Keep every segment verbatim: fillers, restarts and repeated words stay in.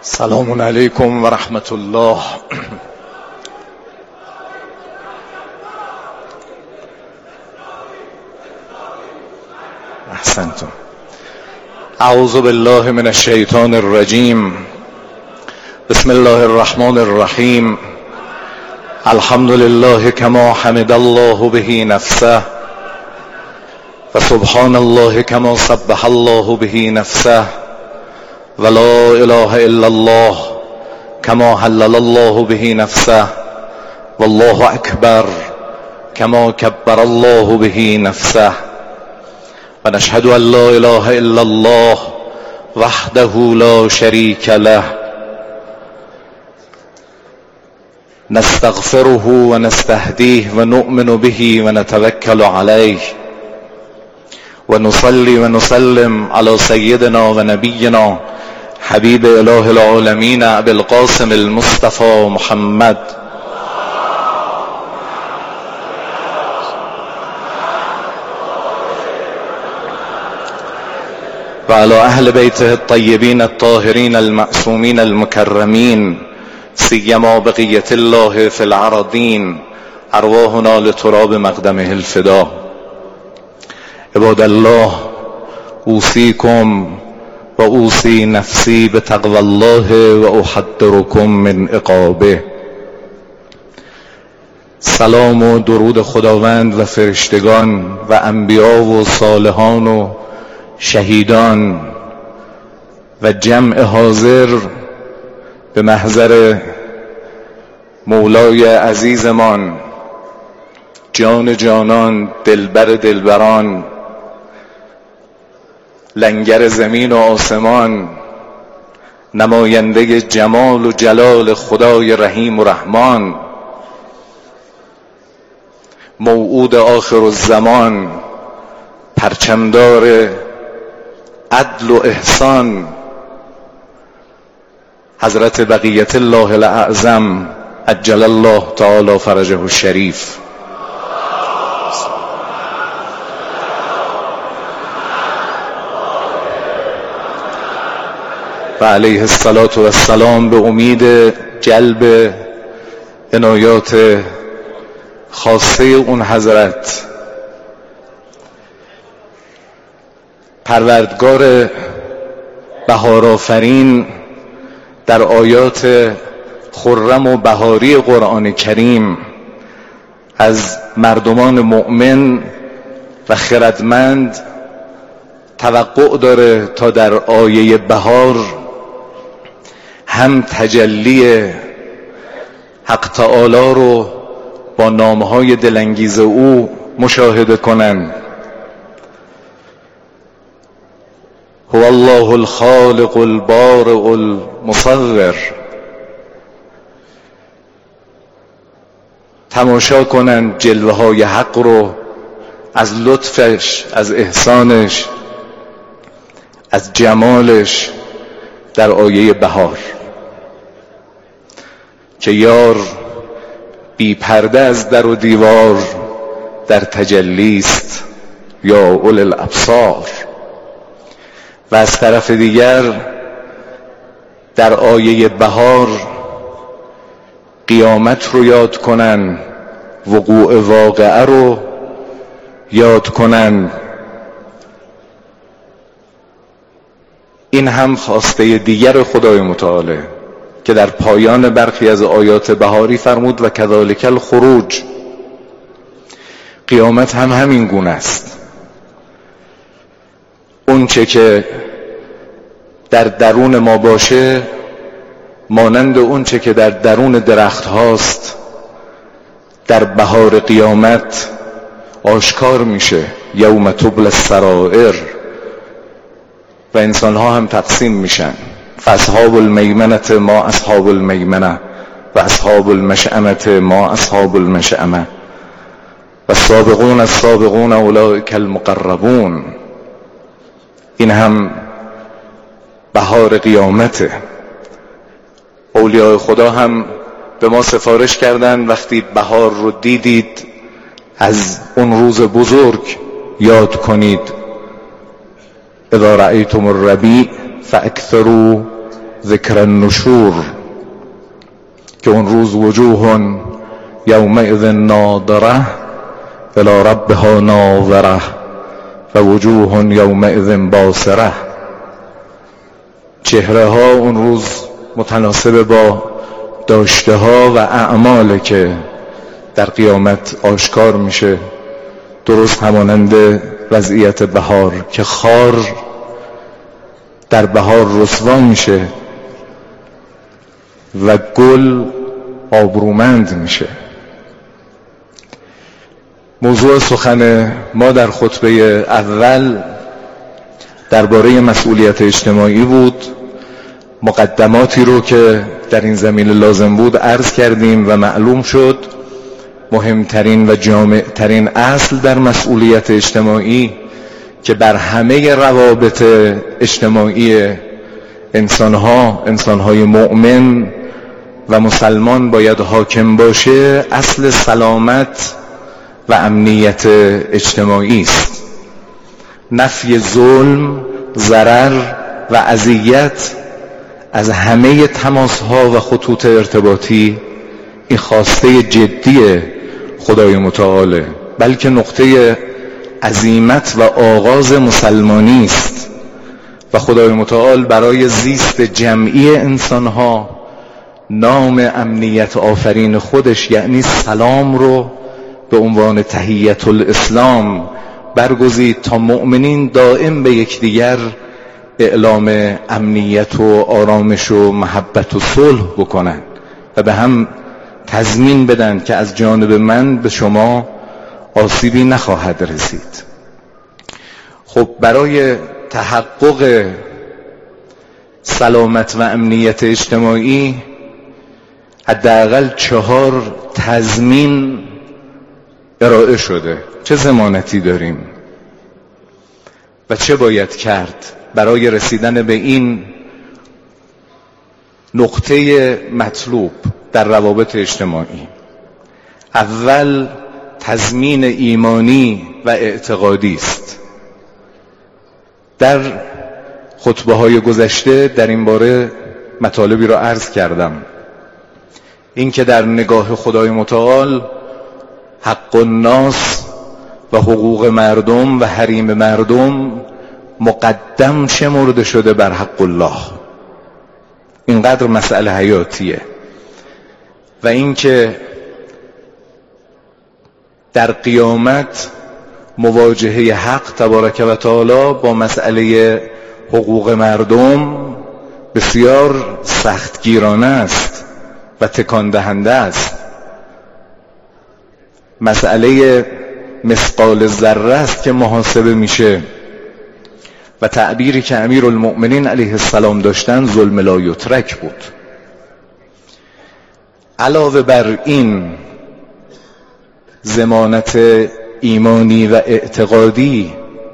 سلام علیکم و رحمت الله. احسنتم. اعوذ بالله من الشیطان الرجیم. بسم الله الرحمن الرحیم. الحمد لله كما حمد الله به نفسه و سبحان الله كما سبح الله به نفسه و لا اله الا الله كما حلل الله به نفسه والله اکبر كما كبر الله به نفسه و نشهد ان لا اله الا الله وحده لا شريك له نستغفره و نستهديه و نؤمن به و نتوکل علیه و نصلي و نسلم على سيدنا و نبينا حبيب اله العالمين ابي القاسم المصطفى محمد و على اهل بيته الطيبين الطاهرين المعصومين المكرمين سيما بقية الله في العرضين ارواحنا لتراب مقدمه الفدا. عباد الله، اوصيكم و اوصي نفسي بتقوى الله و احذركم من عقابه. سلام و درود خداوند و فرشتگان و انبیا و صالحان و شهیدان و جمع حاضر به محضر مولای عزیزمان، جان جانان، دلبر دلبران، لنگر زمین و آسمان، نماینده جمال و جلال خدای رحیم و رحمان، موعود آخر الزمان، پرچمدار عدل و احسان، حضرت بقیت الله الاعظم عجل الله تعالی فرجه الشریف. و علیه الصلاة و السلام به امید جلب عنایات خاصه اون حضرت، پروردگار بهارآفرین در آیات خرم و بهاری قرآن کریم از مردمان مؤمن و خردمند توقع داره تا در آیه بهار هم تجلی حق تعالی رو با نامهای دلانگیز او مشاهده کنند. هو الله الخالق البارئ المصور. تماشا کنند جلوه های حق رو از لطفش، از احسانش، از جمالش در آیه بهار که یار بی پرده از در و دیوار در تجلیست یا اول الابصار. و از طرف دیگر در آیه بهار قیامت رو یاد کنن، وقوع واقعه رو یاد کنن. این هم خواسته دیگر خدای متعال که در پایان برخی از آیات بهاری فرمود و کذالک الخروج. قیامت هم همین گونه است. اون چه که در درون ما باشه مانند اون چه که در درون درخت هاست در بهار قیامت آشکار میشه. یوم تبلی السرائر. و انسان ها هم تقسیم میشن. فاصحاب المیمنه ما اصحاب المیمنه و اصحاب المشأمه ما اصحاب المشأمه و السابقون السابقون اولئک المقربون. این هم بهار قیامته. اولیاء خدا هم به ما سفارش کردن وقتی بهار رو دیدید از اون روز بزرگ یاد کنید. اذا رأیتم الربیع فاکثروا ذکر النشور که اون روز وجوه یومئذ ناظره الی ربها ناظره و وجوه یومئذ باسره. چهره ها اون روز متناسب با داشته ها و اعمال که در قیامت آشکار میشه، درست همانند وضعیت بهار که خار در بهار رسوا میشه و گل آبرومند میشه. موضوع سخن ما در خطبه اول درباره مسئولیت اجتماعی بود. مقدماتی رو که در این زمینه لازم بود عرض کردیم و معلوم شد مهمترین و جامعترین اصل در مسئولیت اجتماعی که بر همه روابط اجتماعی انسانها، انسانهای مؤمن و مسلمان باید حاکم باشه، اصل سلامت و امنیت اجتماعی است. نفی ظلم، ضرر و اذیت از همه تماسها و خطوط ارتباطی این خواسته جدی خدای متعاله، بلکه نقطه عزیمت و آغاز مسلمانی است و خدای متعال برای زیست جمعی انسانها نام امنیت آفرین خودش یعنی سلام رو به عنوان تحیت الاسلام برگزید تا مؤمنین دائم به یکدیگر اعلام امنیت و آرامش و محبت و صلح بکنن و به هم تضمین بدن که از جانب من به شما آسیبی نخواهد رسید. خب برای تحقق سلامت و امنیت اجتماعی حداقل چهار تضمین ارائه شده. چه ضمانتی داریم و چه باید کرد برای رسیدن به این نقطه مطلوب در روابط اجتماعی؟ اول تضمین ایمانی و اعتقادی است. در خطبه های گذشته در این باره مطالبی را عرض کردم. این که در نگاه خدای متعال حق الناس و حقوق مردم و حریم مردم مقدم شمرده شده بر حق الله، اینقدر مسئله حیاتیه. و این که در قیامت مواجهه حق تبارک و تعالی با مسئله حقوق مردم بسیار سختگیرانه است و تکان دهنده است. مسئله مثقال ذره است که محاسبه میشه و تعبیری که امیرالمؤمنین علیه السلام داشتن ظلم لا یترک بود. علاوه بر این ضمانت ایمانی و اعتقادی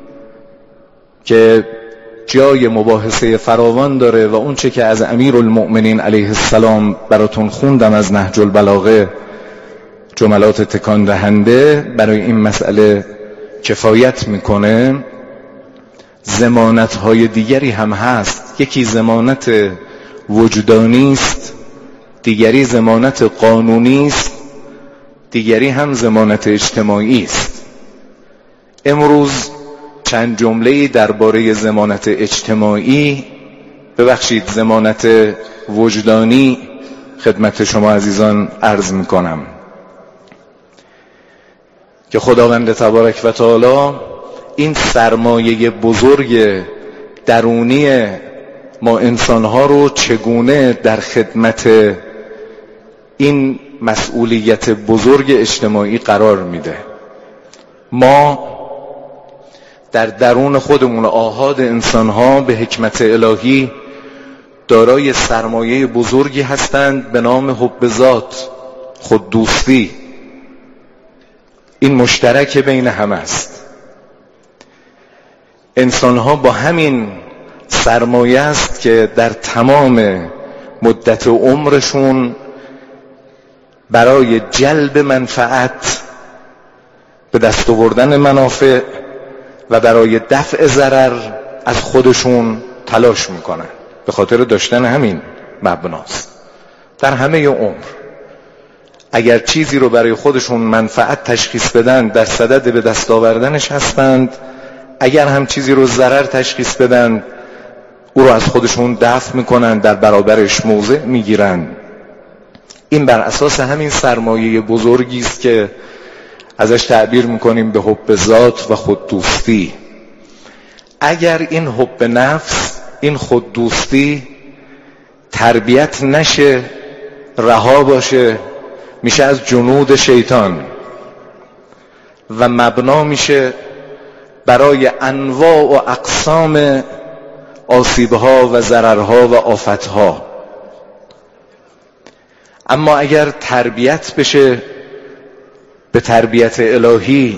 که جای مباحثه فراوان داره و اون چه که از امیرالمؤمنین علیه السلام براتون خوندم از نهج البلاغه، جملات تکان دهنده برای این مسئله کفایت میکنه. ضمانت های دیگری هم هست. یکی ضمانت وجدانی است، دیگری ضمانت قانونی است، دیگری هم ضمانت اجتماعی است. امروز چند جمله‌ای درباره ضمانت اجتماعی، ببخشید ضمانت وجدانی خدمت شما عزیزان عرض میکنم که خداوند تبارک و تعالی این سرمایه بزرگ درونی ما انسانها رو چگونه در خدمت این مسئولیت بزرگ اجتماعی قرار میده. ما در درون خودمون آحاد انسانها به حکمت الهی دارای سرمایه بزرگی هستند به نام حب ذات، خود دوستی. این مشترک بین همه است. انسانها با همین سرمایه است که در تمام مدت عمرشون برای جلب منفعت، به دست آوردن منافع و برای دفع ضرر از خودشون تلاش میکنن. به خاطر داشتن همین مبناست. در همه عمر اگر چیزی رو برای خودشون منفعت تشخیص بدن در صدد به دست آوردنش هستند، اگر هم چیزی رو ضرر تشخیص بدن او رو از خودشون دفع میکنن، در برابرش موضع میگیرن. این بر اساس همین سرمایه بزرگی است که ازش تعبیر میکنیم به حب ذات و خود دوستی. اگر این حب نفس، این خود دوستی تربیت نشه، رها باشه، میشه از جنود شیطان و مبنا میشه برای انواع و اقسام آسیبها و ضررها و آفتها. اما اگر تربیت بشه به تربیت الهی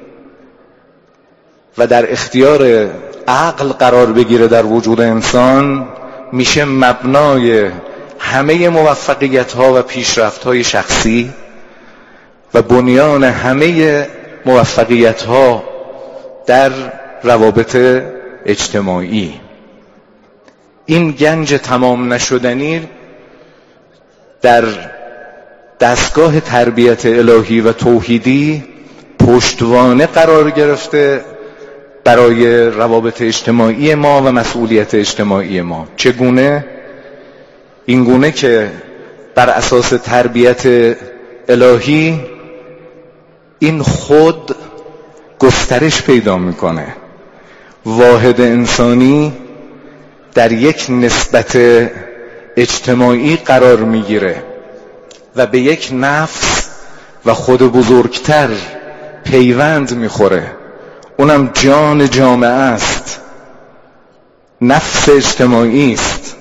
و در اختیار عقل قرار بگیره در وجود انسان، میشه مبنای همه موفقیت‌ها و پیشرفت‌های شخصی و بنیان همه موفقیت‌ها در روابط اجتماعی. این گنج تمام نشدنی در دستگاه تربیت الهی و توحیدی پشتوانه قرار گرفته برای روابط اجتماعی ما و مسئولیت اجتماعی ما. چگونه؟ اینگونه که بر اساس تربیت الهی این خود گسترش پیدا میکنه، واحد انسانی در یک نسبت اجتماعی قرار میگیره و به یک نفس و خود بزرگتر پیوند میخوره، اونم جان جامعه است، نفس اجتماعی است.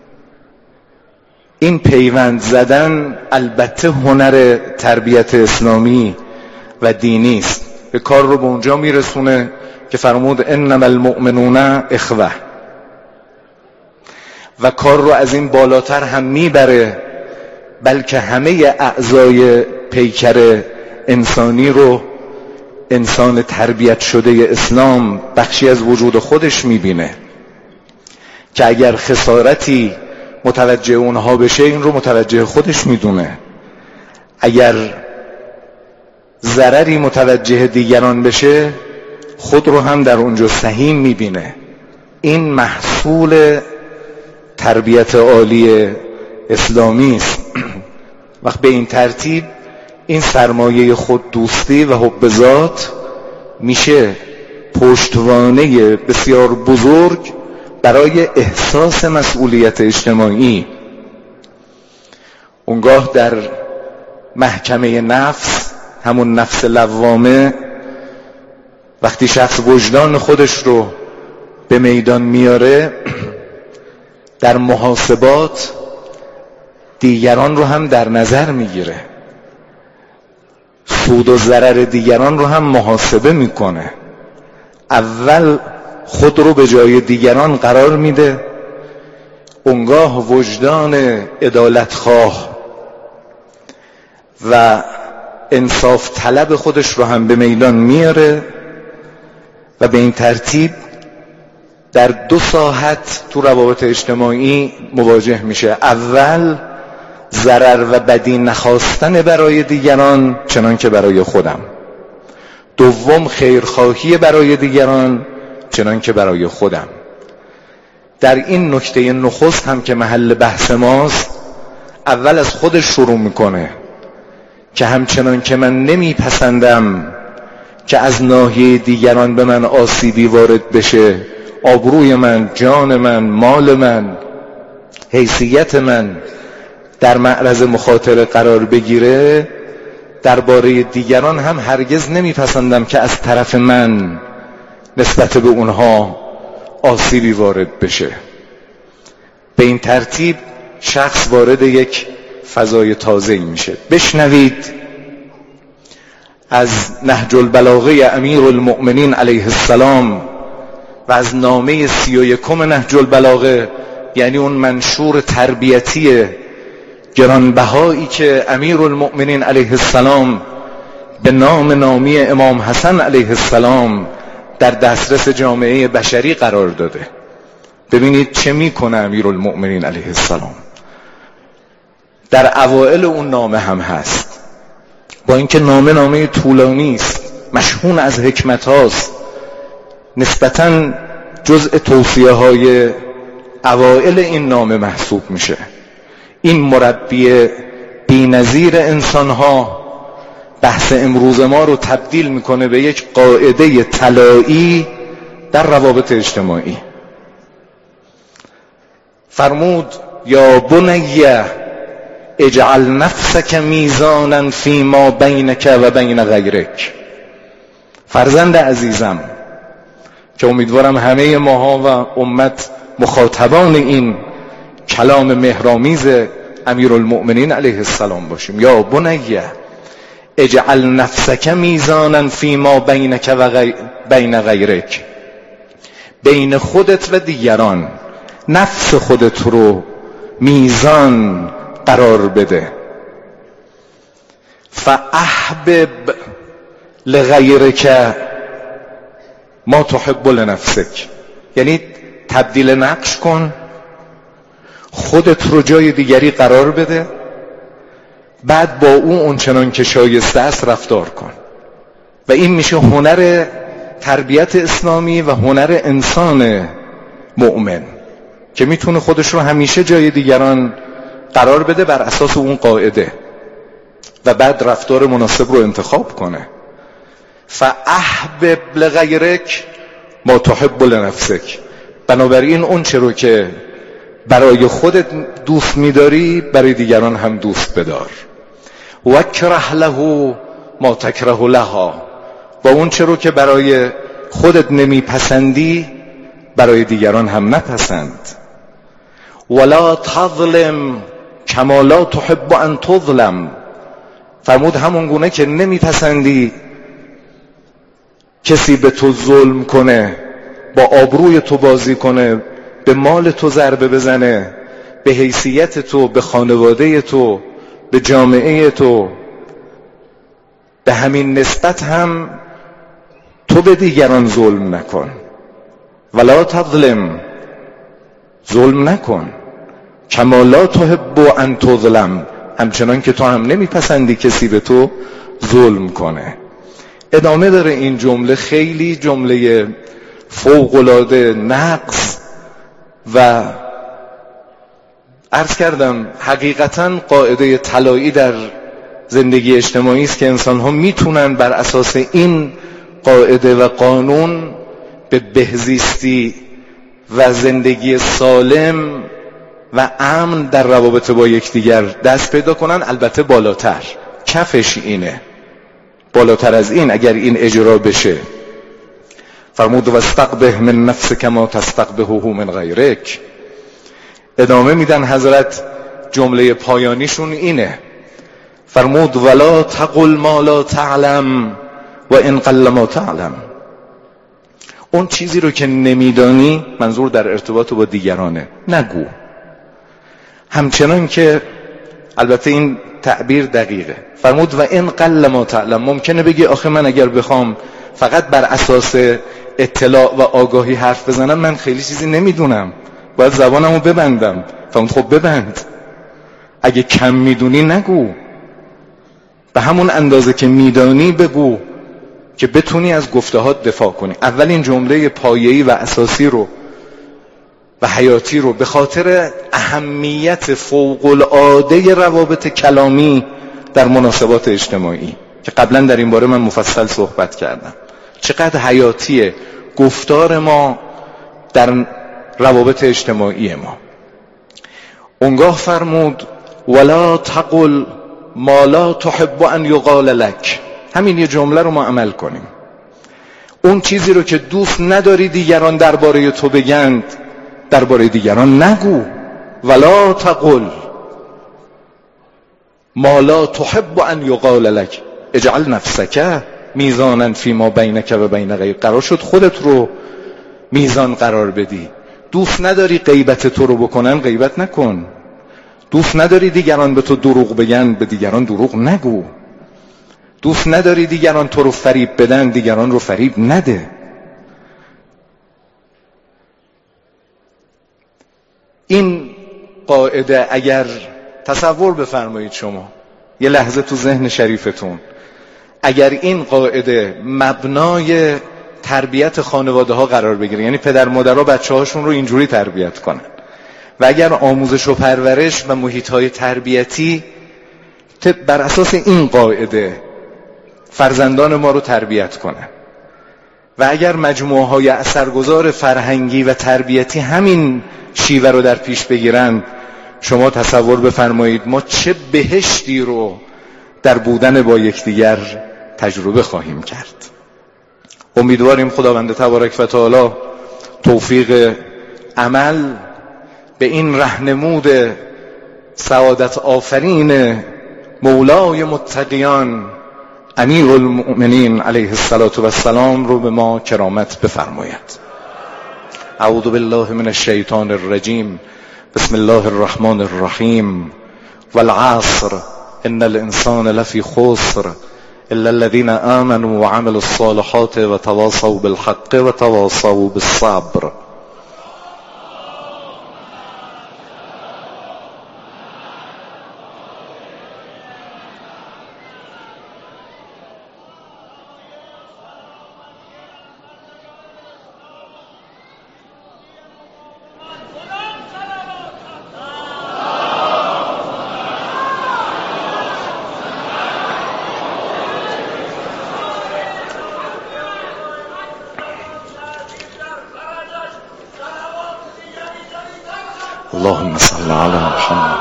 این پیوند زدن البته هنر تربیت اسلامی و دینی است. به کار رو به اونجا میرسونه که فرمود انما المؤمنون اخوه، و کار رو از این بالاتر هم میبره، بلکه همه اعضای پیکر انسانی رو انسان تربیت شده اسلام بخشی از وجود خودش میبینه که اگر خسارتی متوجه اونها بشه این رو متوجه خودش میدونه، اگر ضرری متوجه دیگران بشه خود رو هم در اونجا سهیم میبینه. این محصول تربیت عالی اسلامی است. وقت به این ترتیب این سرمایه خود دوستی و حب ذات میشه پشتوانه بسیار بزرگ برای احساس مسئولیت اجتماعی. اونگاه در محکمه نفس، همون نفس لوامه، وقتی شخص وجدان خودش رو به میدان میاره در محاسبات دیگران رو هم در نظر میگیره، سود و ضرر دیگران رو هم محاسبه میکنه، اول خود رو به جای دیگران قرار میده، اونگاه وجدان عدالتخواه و انصاف طلب خودش رو هم به میدان میاره و به این ترتیب در دو ساحت تو روابط اجتماعی مواجه میشه. اول ضرر و بدی نخواستن برای دیگران چنان که برای خودم، دوم خیرخواهی برای دیگران چنان که برای خودم. در این نکته نخست هم که محل بحث ماست، اول از خودش شروع میکنه که همچنان که من نمیپسندم که از ناحیه دیگران به من آسیبی وارد بشه، آبروی من، جان من، مال من، حیثیت من در معرض مخاطره قرار بگیره، درباره دیگران هم هرگز نمیپسندم که از طرف من نسبت به اونها آسیبی وارد بشه. به این ترتیب شخص وارد یک فضای تازه‌ای میشه. بشنوید از نهج البلاغه امیر المؤمنین علیه السلام و از نامه سی و یکم نهج البلاغه، یعنی اون منشور تربیتی گرانبهایی که امیر المؤمنین علیه السلام به نام نامی امام حسن علیه السلام در دسترس جامعه بشری قرار داده. ببینید چه میکنه امیرالمؤمنین علیه السلام. در اوائل اون نامه هم هست، با اینکه نامه نامه طولانی است، مشحون از حکمت هاست، نسبتاً جزء توصیه های اوائل این نامه محسوب میشه. این مربی بی‌نظیر انسان ها بحث امروز ما رو تبدیل میکنه به یک قاعده طلایی در روابط اجتماعی. فرمود یا بنی اجعل نفسک میزانا فیما بینک و بین غیرک. فرزند عزیزم، که امیدوارم همه ماها و امت مخاطبان این کلام مهرآمیز امیرالمؤمنین علیه السلام باشیم. یا بنی اجعل نفسک میزانا فیما بینک و غی... بین غیرک، بین خودت و دیگران نفس خودت رو میزان قرار بده. فاحبب لغیرک ما تحب لنفسک، یعنی تبدیل نقش کن، خودت رو جای دیگری قرار بده، بعد با او اونچنان که شایسته است رفتار کن. و این میشه هنر تربیت اسلامی و هنر انسان مؤمن که میتونه خودش رو همیشه جای دیگران قرار بده بر اساس اون قاعده و بعد رفتار مناسب رو انتخاب کنه. فاحبب لغیرک ما تحب لنفسک، بنابراین اون چه رو که برای خودت دوست میداری برای دیگران هم دوست بدار. وکره له ما تکره لها، با اون چه رو که برای خودت نمیپسندی برای دیگران هم نپسند. ولا تظلم کما لا تحب ان تظلم، فرمود همون گونه که نمیپسندی کسی به تو ظلم کنه، با آبروی تو بازی کنه، به مال تو ضربه بزنه، به حیثیت تو، به خانواده تو، به جامعه تو، به همین نسبت هم تو به دیگران ظلم نکن. ولا تظلم، ظلم نکن. کما لا تحب ان تظلم، همچنان که تو هم نمیپسندی کسی به تو ظلم کنه. ادامه داره این جمله، خیلی جمله فوق‌العاده نقص و عرض کردم حقیقتاً قاعده طلایی در زندگی اجتماعی است که انسان ها میتونن بر اساس این قاعده و قانون به بهزیستی و زندگی سالم و امن در روابط با یکدیگر دست پیدا کنن. البته بالاتر، کفش اینه، بالاتر از این اگر این اجرا بشه. فرمود و استقبح من نفسک ما تستقبحه من غیرک. ادامه میدن حضرت، جمله پایانیشون اینه، فرمود ولا تقل ما لا تعلم و ان قل ما تعلم. اون چیزی رو که نمیدانی، منظور در ارتباط با دیگرانه، نگو. همچنان که البته این تعبیر دقیقه، فرمود و ان قل ما تعلم. ممکنه بگی آخه من اگر بخوام فقط بر اساس اطلاع و آگاهی حرف بزنم من خیلی چیزی نمیدونم، باید زبانمو ببندم. فرمود خب ببند، اگه کم میدونی نگو، به همون اندازه که میدانی بگو که بتونی از گفته‌هات دفاع کنی. اولین جمله پایه‌ای و اساسی رو و حیاتی رو به خاطر اهمیت فوق‌العاده روابط کلامی در مناسبات اجتماعی که قبلا در این باره من مفصل صحبت کردم، چقدر حیاتیه گفتار ما در روابط اجتماعی ما. اونگاه فرمود ولا تقل ما لا تحب ان یقال لک. همین یه جمله رو ما عمل کنیم. اون چیزی رو که دوست نداری دیگران درباره تو بگند درباره دیگران نگو. ولا تقل ما لا تحب ان یقال لک اجعل نفسک میزانا فیما بینک و بین غیرک. قرار شد خودت رو میزان قرار بدی. دوست نداری غیبت تو رو بکنن، غیبت نکن. دوست نداری دیگران به تو دروغ بگن، به دیگران دروغ نگو. دوست نداری دیگران تو رو فریب بدن، دیگران رو فریب نده. این قاعده اگر تصور بفرمایید شما یه لحظه تو ذهن شریفتون، اگر این قاعده مبنای تربیت خانواده ها قرار بگیره، یعنی پدر مادرها بچه هاشون رو اینجوری تربیت کنن و اگر آموزش و پرورش و محیط های تربیتی بر اساس این قاعده فرزندان ما رو تربیت کنن و اگر مجموعه های اثرگذار فرهنگی و تربیتی همین شیوه رو در پیش بگیرن، شما تصور بفرمایید ما چه بهشتی رو در بودن با یکدیگر تجربه خواهیم کرد. امیدواریم خداوند تبارک و تعالی توفیق عمل به این رهنمود سعادت آفرین مولای متقیان امیر المؤمنین علیه السلام رو به ما کرامت بفرماید. اعوذ بالله من الشیطان الرجیم. بسم الله الرحمن الرحیم. والعصر ان الانسان لفی خسر الا الذين آمنوا وعملوا الصالحات وتواصوا بالحق وتواصوا بالصبر. اللهم صل على محمد.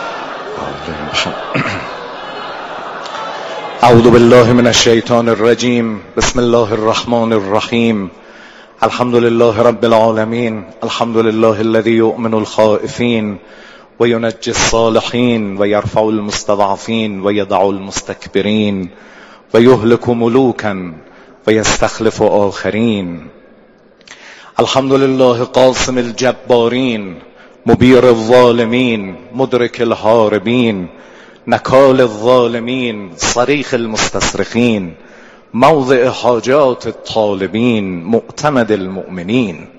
اعوذ بالله من الشیطان الرجیم. بسم الله الرحمن الرحیم. الحمد لله رب العالمین. الحمد لله الذي يؤمن الخائفين وينجي الصالحين ويرفع المستضعفين ويدع المستكبرين ويهلك ملوكا ويستخلف آخرين. الحمد لله قاسم الجبارين مبیر الظالمین مدرک الهاربین نکال الظالمین صریخ المستصرخین موضع حاجات الطالبین معتمد المؤمنین.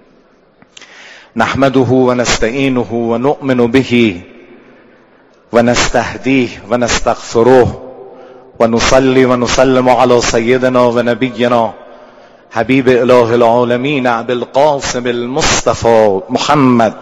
نحمده و نستعینه و نؤمن به و نستهدیه و نستغفره و نصلی و نسلم علی سیدنا و نبینا حبیب اله العالمین ابی القاسم المصطفى محمد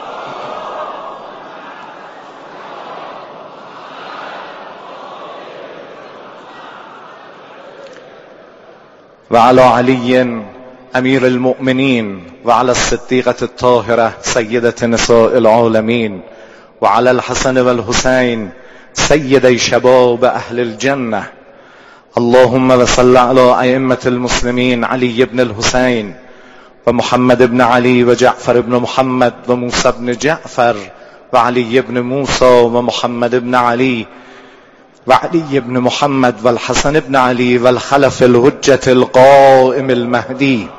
و علی علی امیر المؤمنین و علی الصدیقة الطاهرة سیدة نساء العالمین و علی الحسن و الحسین سیدی شباب اهل الجنة. اللهم و صل علی ائمة المسلمین علی بن الحسین و محمد بن علی و جعفر بن محمد و موسی بن جعفر و علی بن موسی و محمد بن علی و علی بن محمد و الحسن بن علی و الخلف الحجة القائم المهدی.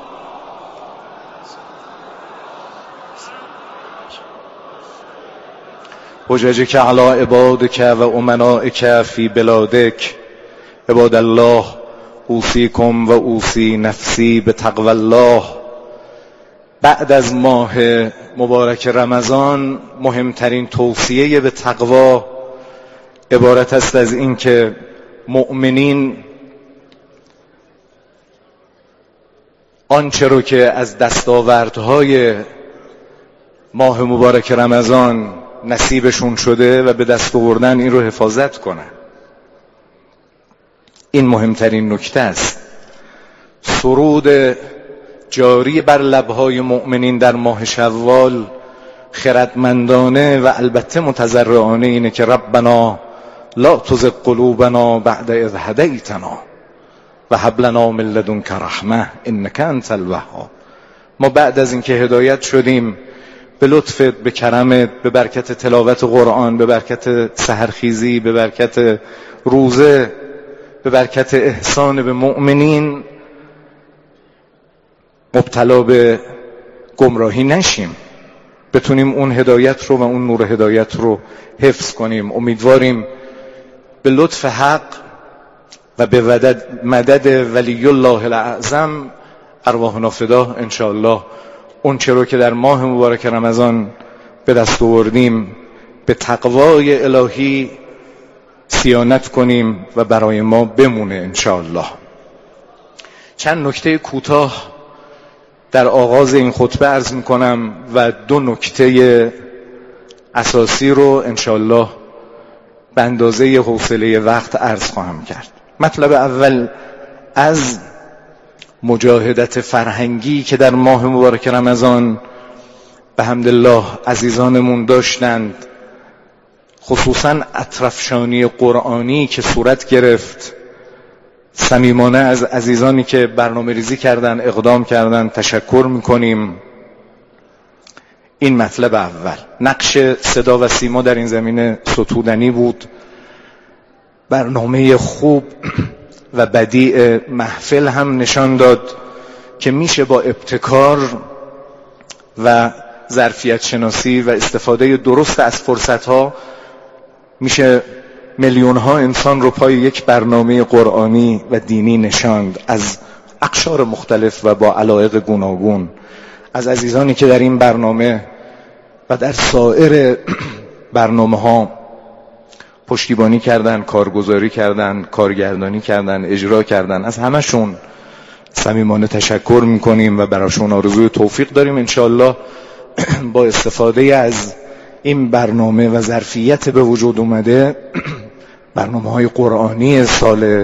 حججك على عبادك و امنائك في بلادك. عباد الله اوصیکم و اوصی نفسی به تقوی الله. بعد از ماه مبارک رمضان مهمترین توصیه به تقوا عبارت است از این که مؤمنین آنچه رو که از دستاوردهای ماه مبارک رمضان نصیبشون شده و به دست آوردن این رو حفاظت کنن. این مهمترین نکته است. سرود جاری بر لبهای مؤمنین در ماه شوال خردمندانه و البته متضرعانه اینه که ربنا لا تزغ قلوبنا بعد اذ هدیتنا و هب لنا من لدنک رحمه انک انت الوهاب. ما بعد از اینکه هدایت شدیم به لطفت، به کرمت، به برکت تلاوت قرآن، به برکت سحرخیزی، به برکت روزه، به برکت احسان به مؤمنین مبتلا به گمراهی نشیم، بتونیم اون هدایت رو و اون نور هدایت رو حفظ کنیم. امیدواریم به لطف حق و به مدد ولی الله الاعظم ارواحنا فدا انشاءالله اون چه رو که در ماه مبارک رمضان به دست آوردیم به تقوای الهی صیانت کنیم و برای ما بمونه انشاءالله. چند نکته کوتاه در آغاز این خطبه عرض میکنم و دو نکته اساسی رو انشاءالله به اندازه حوصله وقت عرض خواهم کرد. مطلب اول از مجاهدت فرهنگی که در ماه مبارک رمضان به حمدالله عزیزانمون داشتند، خصوصا اطرفشانی قرآنی که صورت گرفت، صمیمانه از عزیزانی که برنامه ریزی کردن، اقدام کردن تشکر میکنیم. این مطلب اول. نقش صدا و سیما در این زمینه ستودنی بود. برنامه خوب و بدیع محفل هم نشان داد که میشه با ابتکار و ظرفیت شناسی و استفاده درست از فرصتها میشه میلیون ها انسان رو پای یک برنامه قرآنی و دینی نشاند، از اقشار مختلف و با علایق گوناگون. از عزیزانی که در این برنامه و در سایر برنامه ها پشتیبانی کردن، کارگزاری کردن، کارگردانی کردن، اجرا کردن، از همشون صمیمانه تشکر میکنیم و براشون آرزوی توفیق داریم. انشاءالله با استفاده از این برنامه و ظرفیت به وجود اومده، برنامه های قرآنی سال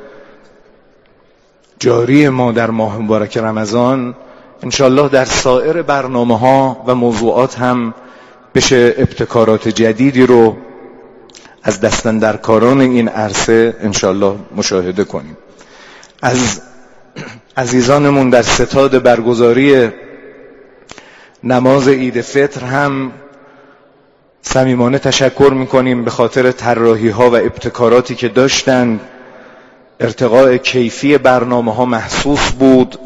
جاری ما در ماه مبارک رمضان، انشاءالله در سایر برنامه ها و موضوعات هم بشه ابتکارات جدیدی رو از دستاندرکاران این عرصه انشاءالله مشاهده کنیم. از عزیزانمون در ستاد برگزاری نماز عید فطر هم صمیمانه تشکر میکنیم به خاطر طراحی ها و ابتکاراتی که داشتند. ارتقاء کیفی برنامه ها محسوس بود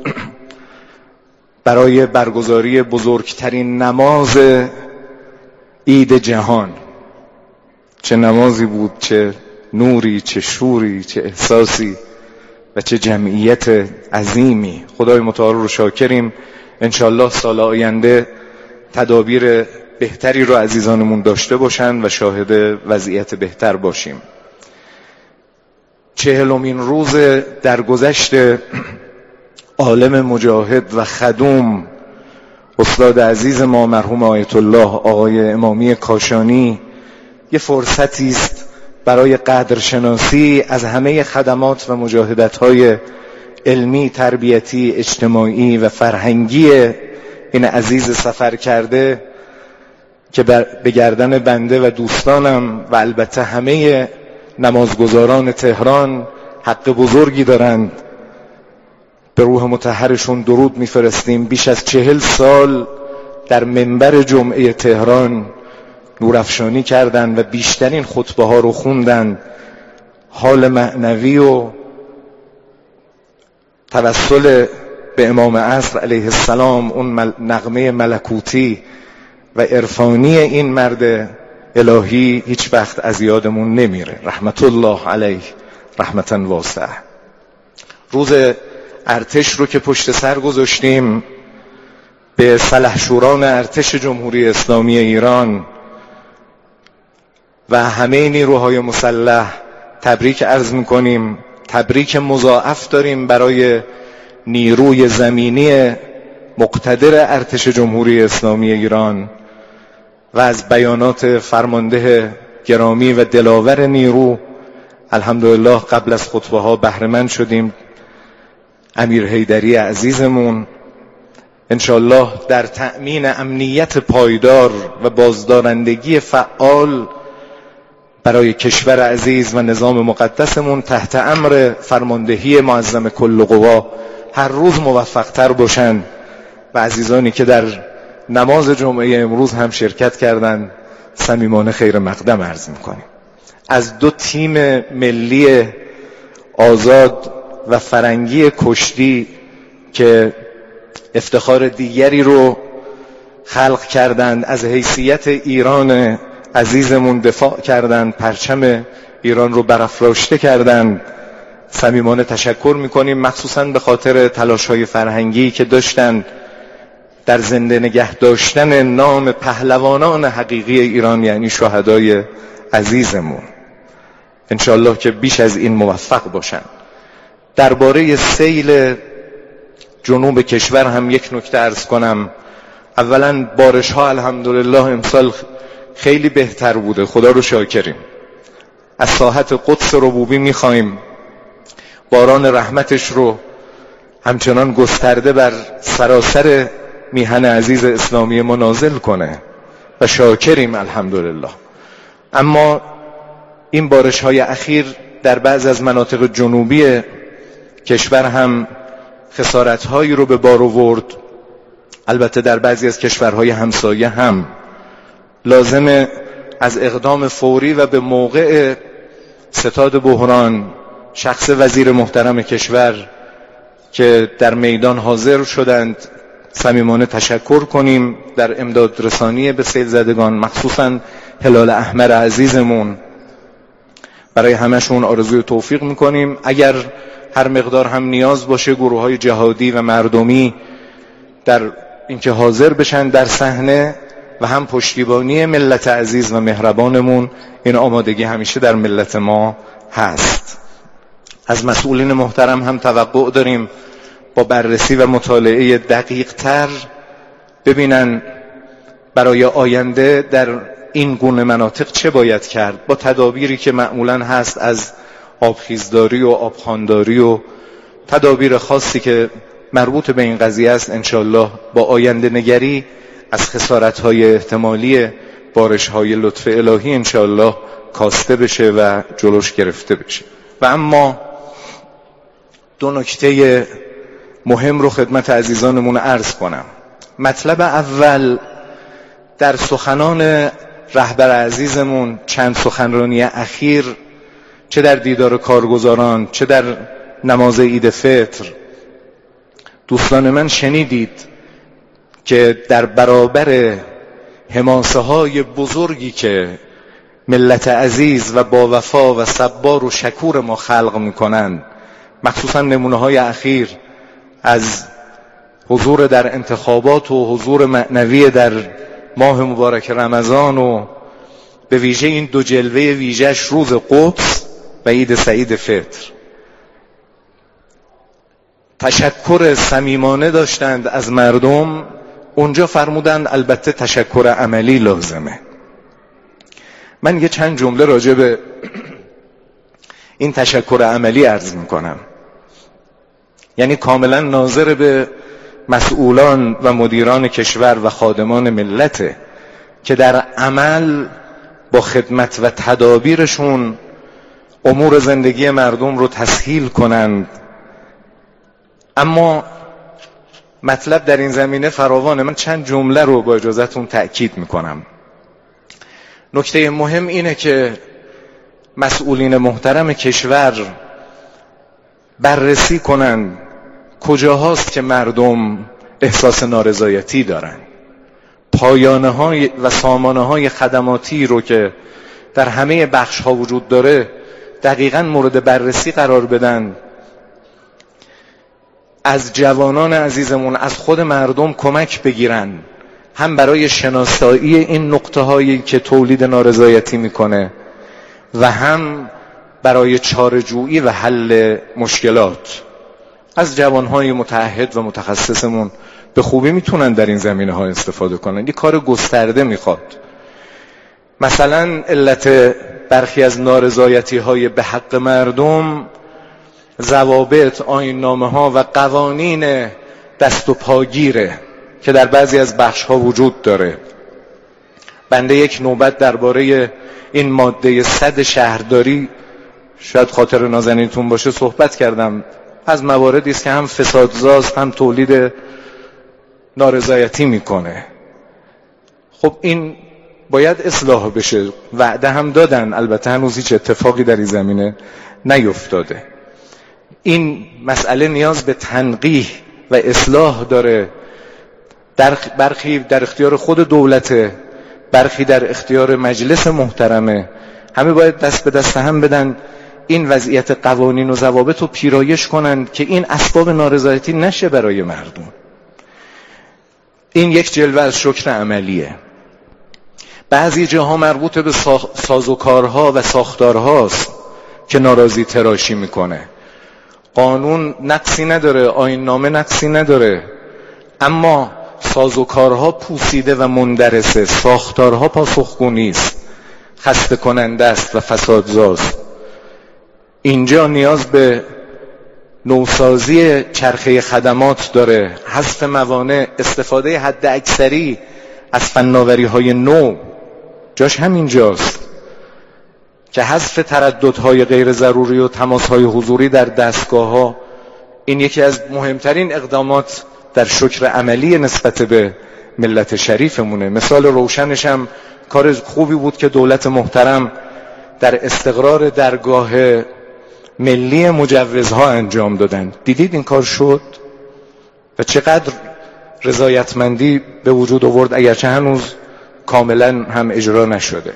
برای برگزاری بزرگترین نماز عید جهان. چه نمازی بود، چه نوری، چه شوری، چه احساسی و چه جمعیت عظیمی. خدای متعال رو شاکریم. انشالله سال آینده تدابیر بهتری رو عزیزانمون داشته باشن و شاهد وضعیت بهتر باشیم. چهلمین روز درگذشت عالم مجاهد و خدوم استاد عزیز ما مرحوم آیت الله آقای امامی کاشانی یه فرصتی است برای قدرشناسی از همه خدمات و مجاهدت‌های علمی، تربیتی، اجتماعی و فرهنگی این عزیز سفر کرده که به گردن بنده و دوستانم و البته همه نمازگزاران تهران حق بزرگی دارند. به روح مطهرشون درود میفرستیم. بیش از چهل سال در منبر جمعه تهران نورافشانی کردند و بیشترین خطبه ها رو خوندن. حال معنوی و توسل به امام عصر علیه السلام، اون نغمه ملکوتی و عرفانی این مرد الهی هیچ وقت از یادمون نمیره. رحمت الله علیه رحمتا واسعه. روز ارتش رو که پشت سر گذاشتیم، به سلحشوران ارتش جمهوری اسلامی ایران و همه نیروهای مسلح تبریک عرض میکنیم. تبریک مضاعف داریم برای نیروی زمینی مقتدر ارتش جمهوری اسلامی ایران و از بیانات فرمانده گرامی و دلاور نیرو الحمدلله قبل از خطبه ها بهره مند شدیم. امیر حیدری عزیزمون انشالله در تأمین امنیت پایدار و بازدارندگی فعال برای کشور عزیز و نظام مقدسمون تحت امر فرماندهی معظم کل قوا هر روز موفق‌تر باشن و عزیزانی که در نماز جمعه امروز هم شرکت کردند صمیمانه خیر مقدم عرض میکنیم. از دو تیم ملی آزاد و فرنگی کشتی که افتخار دیگری رو خلق کردند، از حیثیت ایران عزیزمون دفاع کردند، پرچم ایران رو برافراشته کردند، صمیمانه تشکر میکنیم. مخصوصا به خاطر تلاش‌های فرهنگی که داشتند در زنده نگه داشتن نام پهلوانان حقیقی ایران، یعنی شهدای عزیزمون. انشالله که بیش از این موفق باشن. درباره سیل جنوب کشور هم یک نکته عرض کنم. اولا بارش ها الحمدلله امسال خیلی بهتر بوده، خدا رو شاکریم. از ساحت قدس ربوبی میخوایم باران رحمتش رو همچنان گسترده بر سراسر میهن عزیز اسلامی ما نازل کنه و شاکریم الحمدلله. اما این بارش های اخیر در بعض از مناطق جنوبی کشور هم خسارت هایی رو به بار آورد. البته در بعضی از کشورهای همسایه هم لازمه از اقدام فوری و به موقع ستاد بحران شخص وزیر محترم کشور که در میدان حاضر شدند صمیمانه تشکر کنیم در امداد رسانی به سیل زدگان، مخصوصا هلال احمر عزیزمون. برای همشون آرزوی توفیق میکنیم. اگر هر مقدار هم نیاز باشه گروه های جهادی و مردمی در اینکه حاضر بشن در صحنه و هم پشتیبانی ملت عزیز و مهربانمون، این آمادگی همیشه در ملت ما هست. از مسئولین محترم هم توقع داریم با بررسی و مطالعه دقیق تر ببینن برای آینده در این گونه مناطق چه باید کرد، با تدابیری که معمولاً هست از آبخیزداری و آبخوانداری و تدابیر خاصی که مربوط به این قضیه است. انشالله با آینده نگری از خسارت‌های احتمالی بارش‌های لطف الهی انشالله کاسته بشه و جلوش گرفته بشه. و اما دو نکته مهم رو خدمت عزیزانمون عرض کنم. مطلب اول، در سخنان رهبر عزیزمون چند سخنرانی اخیر، چه در دیدار کارگزاران چه در نماز عید فطر، دوستان من شنیدید که در برابر حماسه های بزرگی که ملت عزیز و با وفا و صبار و شکور ما خلق میکنن، مخصوصا نمونه های اخیر از حضور در انتخابات و حضور معنوی در ماه مبارک رمضان و به ویژه این دو جلوه ویژه‌اش روز قدس و عید سعید فطر، تشکر صمیمانه داشتند از مردم. اونجا فرمودند البته تشکر عملی لازمه. من یه چند جمله راجع به این تشکر عملی عرض میکنم. یعنی کاملا ناظر به مسئولان و مدیران کشور و خادمان ملته که در عمل با خدمت و تدابیرشون امور زندگی مردم رو تسهیل کنند. اما مطلب در این زمینه فراوانه. من چند جمله رو با اجازهتون تأکید میکنم. نکته مهم اینه که مسئولین محترم کشور بررسی کنند کجاهاست که مردم احساس نارضایتی دارن. پایانه های و سامانه های خدماتی رو که در همه بخش ها وجود داره دقیقاً مورد بررسی قرار بدن. از جوانان عزیزمون، از خود مردم کمک بگیرن، هم برای شناسایی این نقطه هایی که تولید نارضایتی میکنه و هم برای چاره‌جویی و حل مشکلات. از جوانهای متعهد و متخصصمون به خوبی میتونن در این زمینه ها استفاده کنن. یه کار گسترده میخواد. مثلا علت برخی از نارضایتی های به حق مردم ضوابط، آیین‌نامه ها و قوانین دست و پاگیره که در بعضی از بخش ها وجود داره. بنده یک نوبت درباره این ماده صد شهرداری، شاید خاطر نازنینتون باشه، صحبت کردم. از مواردی است که هم فسادزاست هم تولید نارضایتی میکنه. خب این باید اصلاح بشه. وعده هم دادن، البته هنوز هیچ اتفاقی در این زمینه نیفتاده. این مسئله نیاز به تنقیح و اصلاح داره. در برخی در اختیار خود دولته، برخی در اختیار مجلس محترمه. همه باید دست به دست هم بدن این وضعیت قوانین و ضوابط رو پیرایش کنند که این اسباب نارضایتی نشه برای مردم. این یک جلوه از شکر عملیه. بعضی جاها مربوط به سازوکارها و ساختارهاست که ناراضی تراشی میکنه. قانون نقصی نداره، آیین نامه نقصی نداره، اما سازوکارها پوسیده و مندرسه، ساختارها پاسخگو نیست، خسته کننده است و فسادزاست. اینجا نیاز به نوسازی چرخه خدمات داره، حذف موانع، استفاده حد اکثری از فناوری های نو، جاش همینجاست که حذف ترددهای غیر ضروری و تماسهای حضوری در دستگاه ها، این یکی از مهمترین اقدامات در شکر عملی نسبت به ملت شریفمونه. مثال روشنش هم کار خوبی بود که دولت محترم در استقرار درگاه ملی مجوزها انجام دادن. دیدید این کار شد و چقدر رضایتمندی به وجود آورد، اگرچه هنوز کاملا هم اجرا نشده.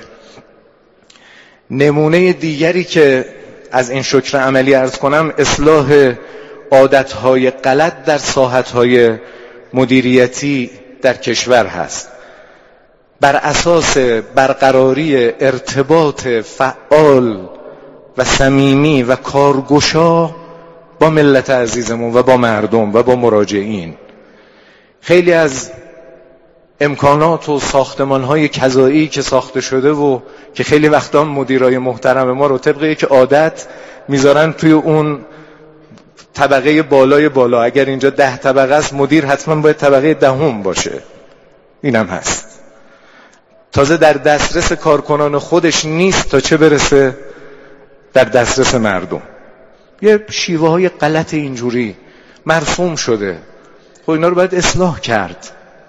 نمونه دیگری که از این شکر عملی عرض کنم، اصلاح عادتهای غلط در ساحتهای مدیریتی در کشور هست، بر اساس برقراری ارتباط فعال و صمیمی و کارگشا با ملت عزیزمون و با مردم و با مراجعین. خیلی از امکانات و ساختمان‌های کذایی که ساخته شده و که خیلی وقتا مدیرای محترم ما رو طبق یک عادت میذارن توی اون طبقه بالای بالا، اگر اینجا ده طبقه است مدیر حتما باید طبقه دهم باشه. اینم هست. تازه در دسترس کارکنان خودش نیست تا چه برسه در دسترس مردم. یه شیوه های غلط اینجوری مرسوم شده. خب اینا رو باید اصلاح کرد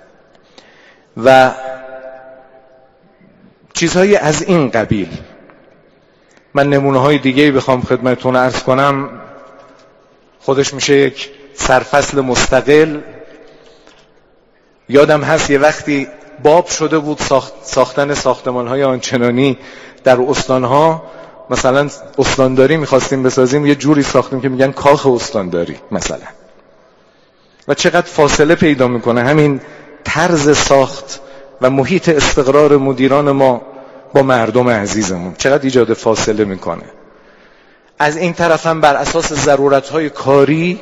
و چیزهای از این قبیل. من نمونه های دیگه بخوام خدمتتون عرض کنم، خودش میشه یک سرفصل مستقل. یادم هست یه وقتی باب شده بود ساخت ساختن ساختمان‌های آنچنانی در استان‌ها. مثلا استانداری می‌خواستیم بسازیم، یه جوری ساختیم که میگن کاخ استانداری مثلا، و چقدر فاصله پیدا میکنه همین طرز ساخت و محیط استقرار مدیران ما با مردم عزیزمون، چقدر ایجاد فاصله میکنه. از این طرف هم بر اساس ضرورت‌های کاری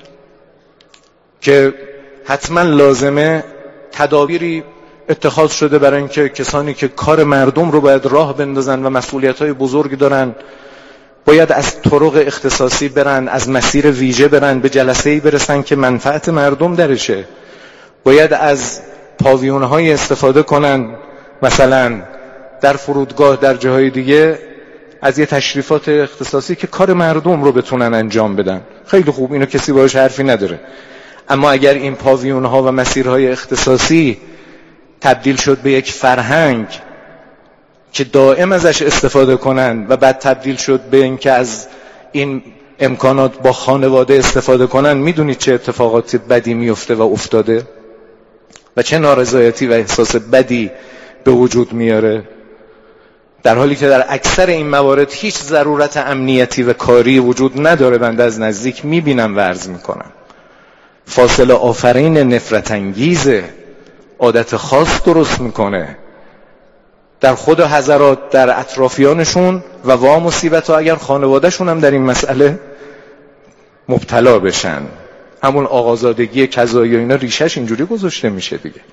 که حتما لازمه تدابیری اتخاذ شده برای اینکه کسانی که کار مردم رو باید راه بندازن و مسئولیت‌های بزرگی دارن باید از طرق اختصاصی برن، از مسیر ویژه برن، به جلسه‌ای برسن که منفعت مردم درشه. باید از پاویون‌های استفاده کنن، مثلا در فرودگاه، در جاهای دیگه از یه تشریفات اختصاصی که کار مردم رو بتونن انجام بدن. خیلی خوب، اینو کسی باهاش حرفی نداره. اما اگر این پاویون‌ها و مسیرهای اختصاصی تبدیل شد به یک فرهنگ که دائم ازش استفاده کنن و بعد تبدیل شد به اینکه از این امکانات با خانواده استفاده کنن، میدونید چه اتفاقات بدی میفته و افتاده و چه نارضایتی و احساس بدی به وجود میاره، در حالی که در اکثر این موارد هیچ ضرورت امنیتی و کاری وجود نداره. بنده از نزدیک میبینم و عرض میکنم فاصله آفرین، نفرت انگیزه، عادت خاص درست میکنه در خود و حضرات، در اطرافیانشون و وا مصیبت ها اگر خانوادهشون هم در این مسئله مبتلا بشن. همون آقازادگی کذایی و اینا ریشش اینجوری گذاشته میشه دیگه.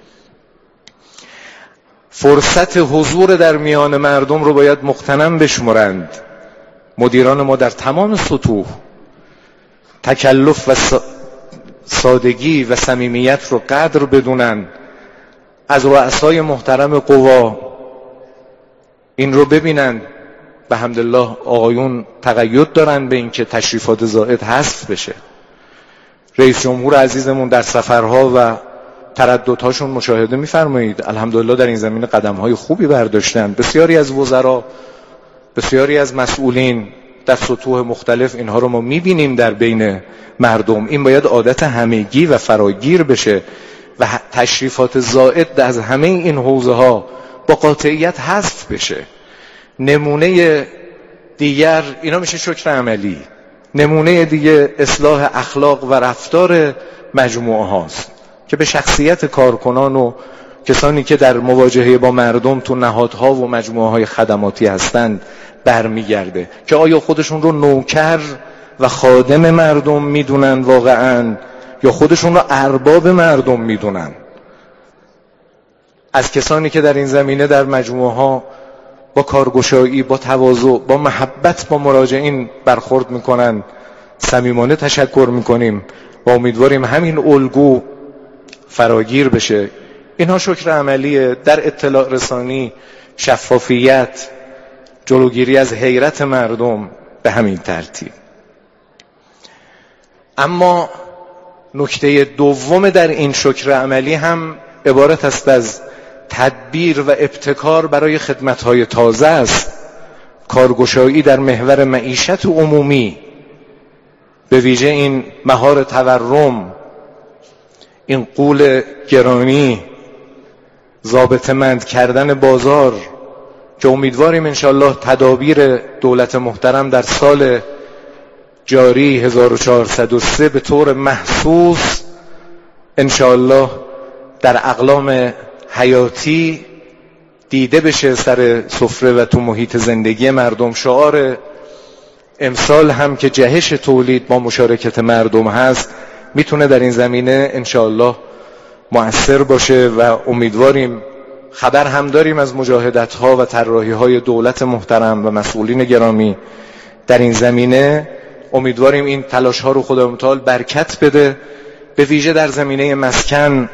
فرصت حضور در میان مردم رو باید مغتنم بشمرند مدیران ما در تمام سطوح. تکلف و سادگی و صمیمیت رو قدر بدونن. از رؤسای محترم قوا این رو ببینن. به حمدالله آقایون تقید دارن به این که تشریفات زائد حذف بشه. رئیس جمهور عزیزمون در سفرها و ترددهاشون مشاهده می‌فرمایید الحمدلله در این زمینه قدم‌های خوبی برداشتن. بسیاری از وزرا، بسیاری از مسئولین در سطوح مختلف اینها رو ما می‌بینیم در بین مردم. این باید عادت همگی و فراگیر بشه و تشریفات زائد از همه این حوزه‌ها با قاطعیت حذف بشه. نمونه دیگر اینا میشه شکر عملی. نمونه دیگه اصلاح اخلاق و رفتار مجموعه هاست. که به شخصیت کارکنان و کسانی که در مواجهه با مردم تو نهادها و مجموعه های خدماتی هستند برمیگرده که آیا خودشون رو نوکر و خادم مردم میدونن واقعاً یا خودشون رو ارباب مردم میدونن. از کسانی که در این زمینه در مجموعه ها با کارگشایی، با تواضع، با محبت با مراجعین برخورد میکنن صمیمانه تشکر میکنیم و امیدواریم همین الگو فراگیر بشه. اینها شکر عملیه در اطلاع رسانی، شفافیت، جلوگیری از حیرت مردم به همین ترتیب. اما نکته دوم در این شکر عملی هم عبارت است از تدبیر و ابتکار برای خدمت‌های تازه است. کارگشایی در محور معیشت عمومی، به ویژه این مهار تورم، این غول گرانی، ضابطه‌مند کردن بازار که امیدواریم انشالله تدابیر دولت محترم در سال جاری هزار و چهارصد و سه به طور محسوس انشالله در اقلام حیاتی دیده بشه سر سفره و تو محیط زندگی مردم. شعار امسال هم که جهش تولید با مشارکت مردم هست میتونه در این زمینه انشالله مؤثر باشه و امیدواریم. خبر هم داریم از مجاهدت ها و طراحی های دولت محترم و مسئولین گرامی در این زمینه. امیدواریم این تلاش ها رو خدا متعال برکت بده، به ویژه در زمینه مسکن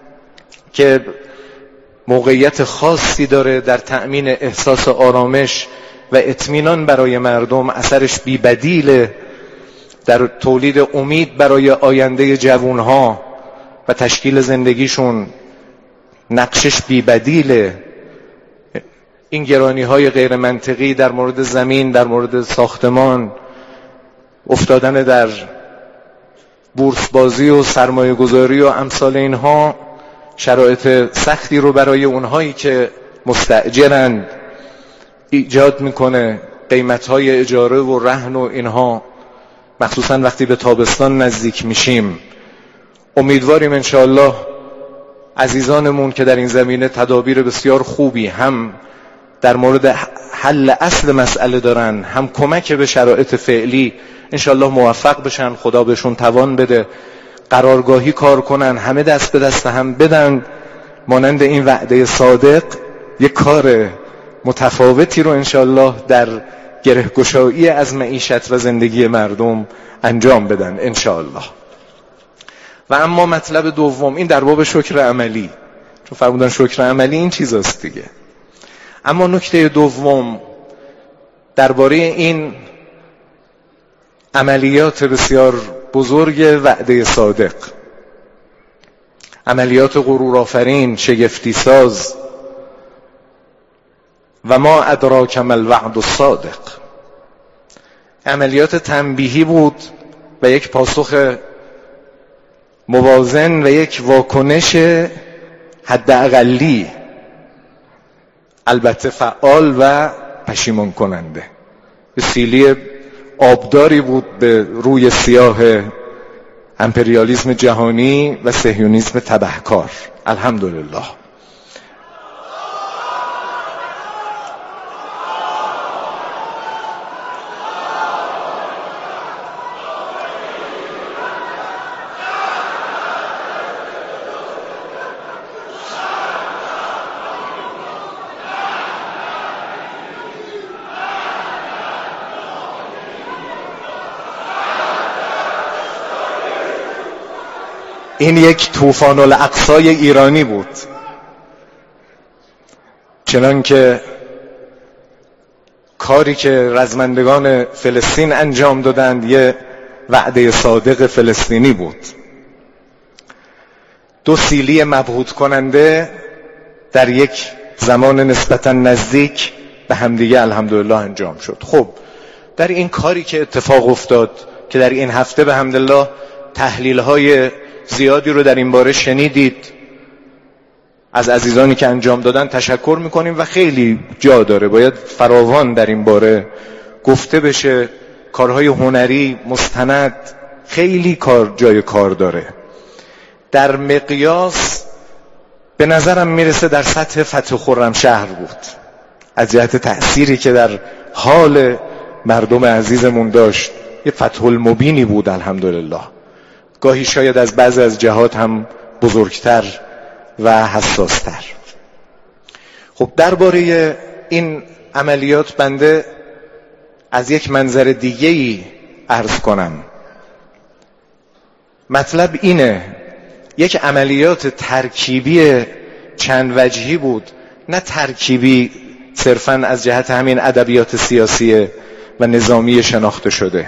که موقعیت خاصی داره در تأمین احساس آرامش و اطمینان برای مردم. اثرش بی‌بدیله در تولید امید برای آینده جوانها و تشکیل زندگیشون، نقشش بی‌بدیله. این گرانی های غیر منطقی در مورد زمین، در مورد ساختمان، افتادن در بورس بازی و سرمایه گذاری و امثال اینها شرایط سختی رو برای اونهایی که مستأجرند ایجاد میکنه. قیمت‌های اجاره و رهن و اینها، مخصوصا وقتی به تابستان نزدیک میشیم. امیدواریم انشاءالله عزیزانمون که در این زمینه تدابیر بسیار خوبی هم در مورد حل اصل مسئله دارن، هم کمک به شرایط فعلی انشاءالله موفق بشن، خدا بهشون توان بده، قرارگاهی کار کنن، همه دست به دست هم بدن، مانند این وعده صادق یک کار متفاوتی رو انشاءالله در گره‌گشایی از معیشت و زندگی مردم انجام بدن انشاءالله. و اما مطلب دوم، این در باب شکر عملی، چون فرمودن شکر عملی این چیزاست دیگه. اما نکته دوم درباره این عملیات بسیار بزرگ وعده صادق، عملیات غرورآفرین، شگفتی ساز، و ما ادراک ما الوعد الصادق، عملیات تنبیهی بود و یک پاسخ موازن و یک واکنش حداقلی، البته فعال و پشیمان کننده. سیلی آبداری بود به روی سیاه امپریالیسم جهانی و صهیونیسم تبهکار. الحمدلله. این یک طوفان الاقصای ایرانی بود، چنان که کاری که رزمندگان فلسطین انجام دادند یه وعده صادق فلسطینی بود. دو سیلی مبهوت کننده در یک زمان نسبتا نزدیک به همدیگه الحمدلله انجام شد. خب در این کاری که اتفاق افتاد که در این هفته به حمدالله تحلیل‌های زیادی رو در این باره شنیدید، از عزیزانی که انجام دادن تشکر میکنیم و خیلی جا داره، باید فراوان در این باره گفته بشه. کارهای هنری مستند خیلی کار جای کار داره. در مقیاس به نظرم میرسه در سطح فتح خرمشهر بود، از جهت تأثیری که در حال مردم عزیزمون داشت. یه فتح المبینی بود الحمدلله، گاهی شاید از بعضی از جهات هم بزرگتر و حساستر. خب درباره این عملیات بنده از یک منظر دیگه‌ای عرض کنم. مطلب اینه، یک عملیات ترکیبی چند وجهی بود، نه ترکیبی صرفاً از جهت همین ادبیات سیاسی و نظامی شناخته شده.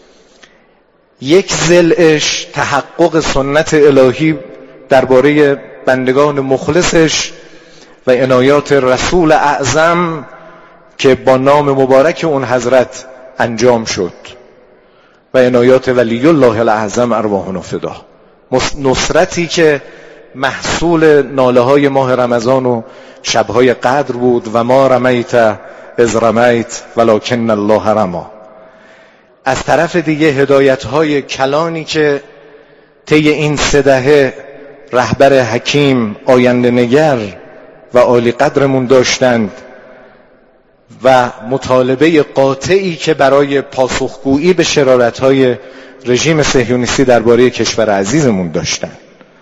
یک ضلعش تحقق سنت الهی درباره بندگان مخلصش و عنایات رسول اعظم که با نام مبارک اون حضرت انجام شد و عنایات ولی الله الاعظم ارواحنا فدا، نصرتی که محصول ناله های ماه رمضان و شبهای قدر بود و ما رمیت اذ رمیت ولکن الله رما. از طرف دیگه هدایت های کلانی که طی این سه دهه رهبر حکیم آینده نگر و عالی قدرمون داشتند و مطالبه قاطعی که برای پاسخگویی به شرارت‌های رژیم صهیونیستی درباره کشور عزیزمون داشتند.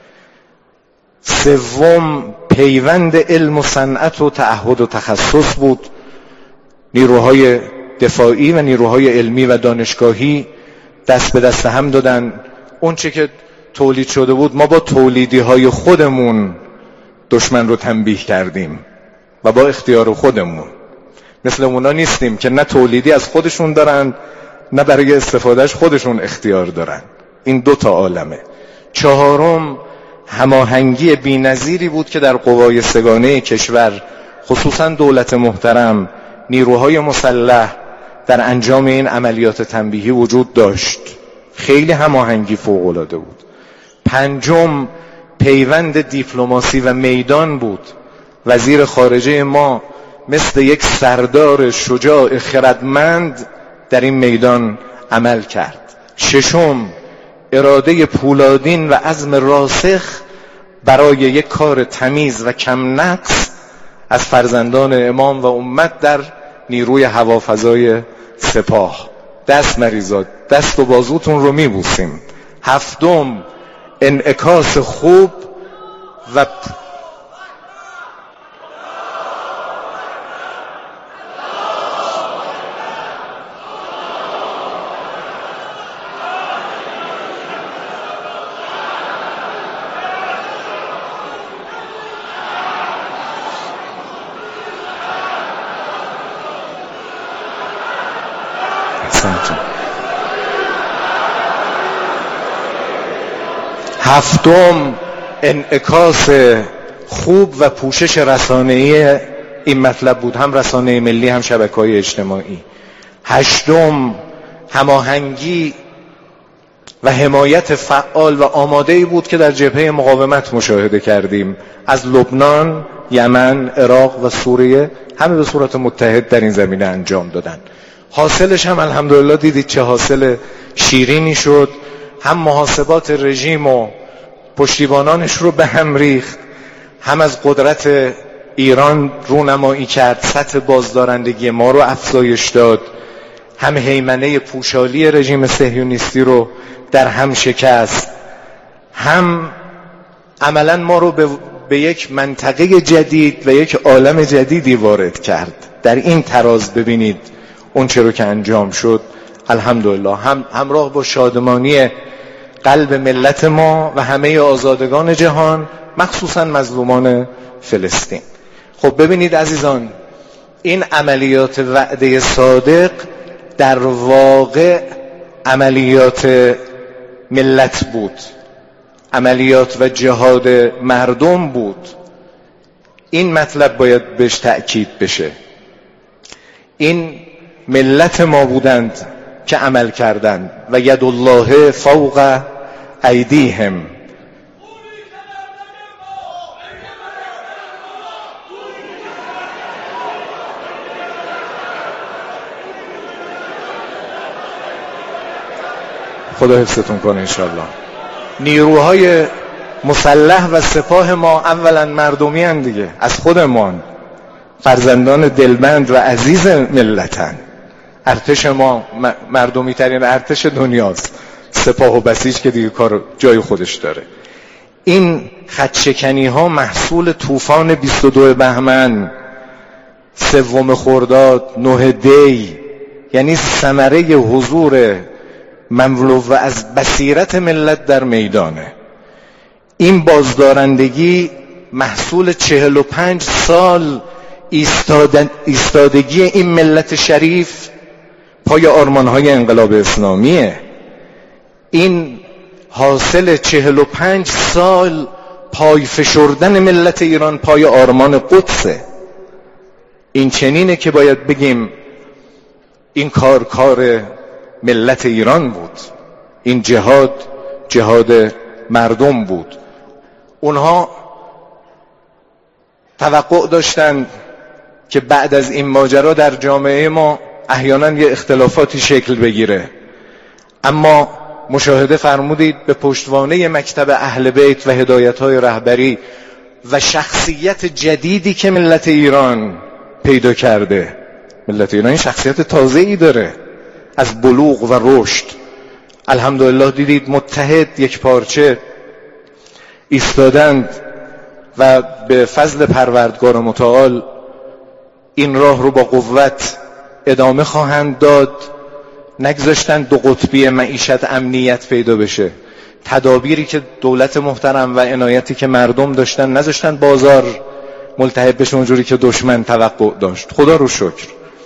سوم پیوند علم و صنعت و تعهد و تخصص بود. نیروهای دفاعی و نیروهای علمی و دانشگاهی دست به دست هم دادن. اون چه که تولید شده بود ما با تولیدی های خودمون دشمن رو تنبیه کردیم و با اختیار خودمون. مثل اونا نیستیم که نه تولیدی از خودشون دارن نه برای استفادهش خودشون اختیار دارن. این دو تا عالمه. چهارم هماهنگی بی‌نظیری بود که در قوای سگانه کشور، خصوصا دولت محترم، نیروهای مسلح در انجام این عملیات تنبیهی وجود داشت. خیلی هماهنگی فوق‌العاده بود. پنجم پیوند دیپلماسی و میدان بود. وزیر خارجه ما مثل یک سردار شجاع خردمند در این میدان عمل کرد. ششم اراده پولادین و عزم راسخ برای یک کار تمیز و کم نقص از فرزندان امام و امت در نیروی هوافضای سپاه. دست مریزاد، دست و بازوتون رو میبوسیم. هفتم انعکاس خوب و هفتم انعکاس خوب و پوشش رسانه‌ای این مطلب بود، هم رسانه ملی هم شبکه‌های اجتماعی. هشتم هماهنگی و حمایت فعال و آماده‌ای بود که در جبهه مقاومت مشاهده کردیم، از لبنان، یمن، عراق و سوریه، همه به صورت متحد در این زمینه انجام دادن. حاصلش هم الحمدلله دیدید چه حاصل شیرینی شد. هم محاسبات رژیم و پشتیبانانش رو به هم ریخت، هم از قدرت ایران رونمایی کرد، سطح بازدارندگی ما رو افزایش داد، هم هیمنه پوشالی رژیم صهیونیستی رو در هم شکست، هم عملا ما رو به, به یک منطقه جدید و یک عالم جدیدی وارد کرد. در این تراز ببینید اون چه رو که انجام شد الحمدلله، هم همراه با شادمانی قلب ملت ما و همه آزادگان جهان، مخصوصا مظلومان فلسطین. خب ببینید عزیزان، این عملیات وعده صادق در واقع عملیات ملت بود، عملیات و جهاد مردم بود. این مطلب باید بهش تأکید بشه. این ملت ما بودند که عمل کردند و ید الله فوق ایدیهم. خدا حفظتون کنه انشالله. نیروهای مسلح و سپاه ما اولا مردمی هن دیگه، از خودمان، فرزندان دلبند و عزیز ملتن. ارتش ما مردمی ترین ارتش دنیاست، سپاه و بسیج که دیگه کار جای خودش داره. این خدشکنی ها محصول طوفان بیست و دو بهمن، سوم خرداد، نه دی، یعنی ثمره حضور مملو از بصیرت ملت در میدانه. این بازدارندگی محصول چهل و پنج سال ایستادگی این ملت شریف پای آرمانهای انقلاب اسلامیه. این حاصل چهل و پنج سال پای فشردن ملت ایران پای آرمان قدسه. این چنینه که باید بگیم این کار کار ملت ایران بود، این جهاد جهاد مردم بود. اونها توقع داشتن که بعد از این ماجرا در جامعه ما احیانا یه اختلافاتی شکل بگیره، اما مشاهده فرمودید به پشتوانه مکتب اهل بیت و هدایت‌های رهبری و شخصیت جدیدی که ملت ایران پیدا کرده. ملت ایران شخصیت تازه‌ای داره از بلوغ و رشد. الحمدلله دیدید متحد، یک پارچه ایستادند و به فضل پروردگار متعال این راه رو با قوت ادامه خواهند داد. نگذاشتن دو قطبی معیشت امنیت پیدا بشه. تدابیری که دولت محترم و عنایتی که مردم داشتن نذاشتن بازار ملتهب بشه اونجوری که دشمن توقع داشت. خدا رو شکر.